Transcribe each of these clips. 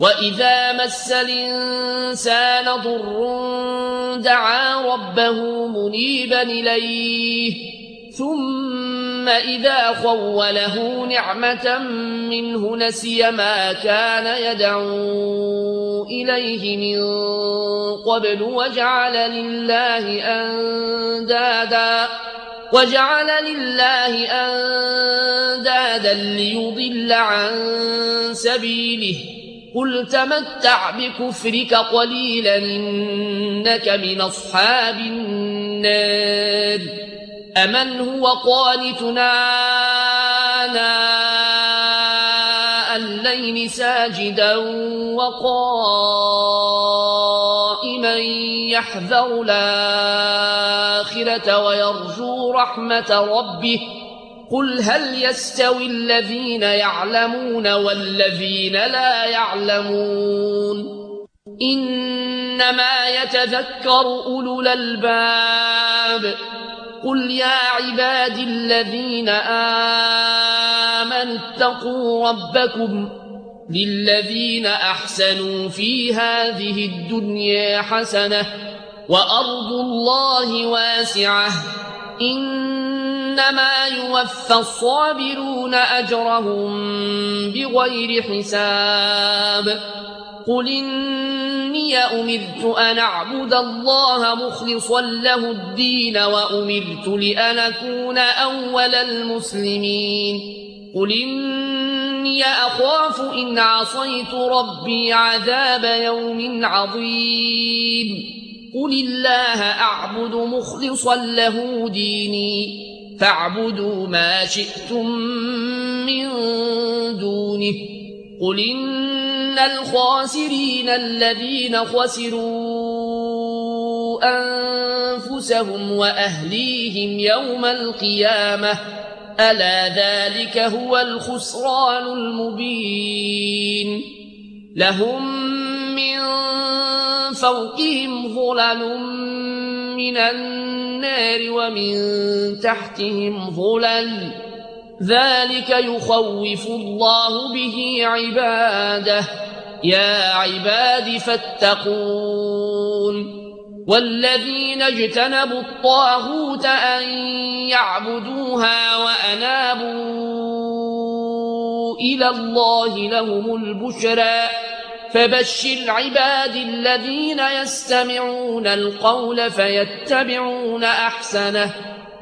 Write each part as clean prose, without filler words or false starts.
وإذا مس الإنسان ضر دعا ربه منيبا إليه ثم إذا خوله نعمة منه نسي ما كان يدعو إليه من قبل وجعل لله أندادا ليضل عن سبيله قل تمتع بكفرك قليلا إنك من أصحاب النار أمن هو قانتنا آناء الليل ساجدا وقائما يحذر الآخرة ويرجو رحمة ربه قل هل يستوي الذين يعلمون والذين لا يعلمون إنما يتذكر أولو الألباب قل يا عباد الذين آمنوا اتقوا ربكم للذين أحسنوا في هذه الدنيا حسنة وأرض الله واسعة إنما يوفى الصابرون أجرهم بغير حساب قل إني أمرت أن أعبد الله مخلصا له الدين وأمرت لأن أكون أول المسلمين قل إني أخاف إن عصيت ربي عذاب يوم عظيم قل الله أعبد مخلصا له ديني فاعبدوا ما شئتم من دونه قل إن الخاسرين الذين خسروا أنفسهم وأهليهم يوم القيامة ألا ذلك هو الخسران المبين لهم من فوقهم ظلل من النار ومن تحتهم ظلل ذلك يخوف الله به عباده يا عباد فاتقون والذين اجتنبوا الطاغوت أن يعبدوها وأنابوا إلى الله لهم البشرى فبشر عباد الذين يستمعون القول فيتبعون أحسنه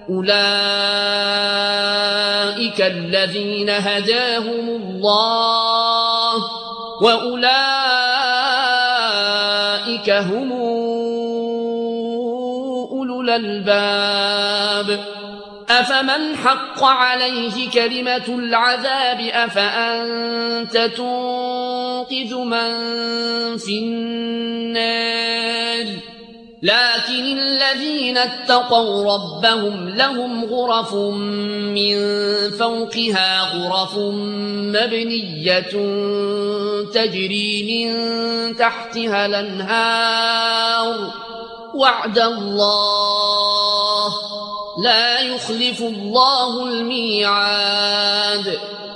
أولئك الذين هداهم الله وأولئك هم أولو الألباب أفمن حق عليه كلمة العذاب أفأنت تنقذ من في النار لكن الذين اتقوا ربهم لهم غرف من فوقها غرف مبنية تجري من تحتها الأنهار وعد الله لا يخلف الله الميعاد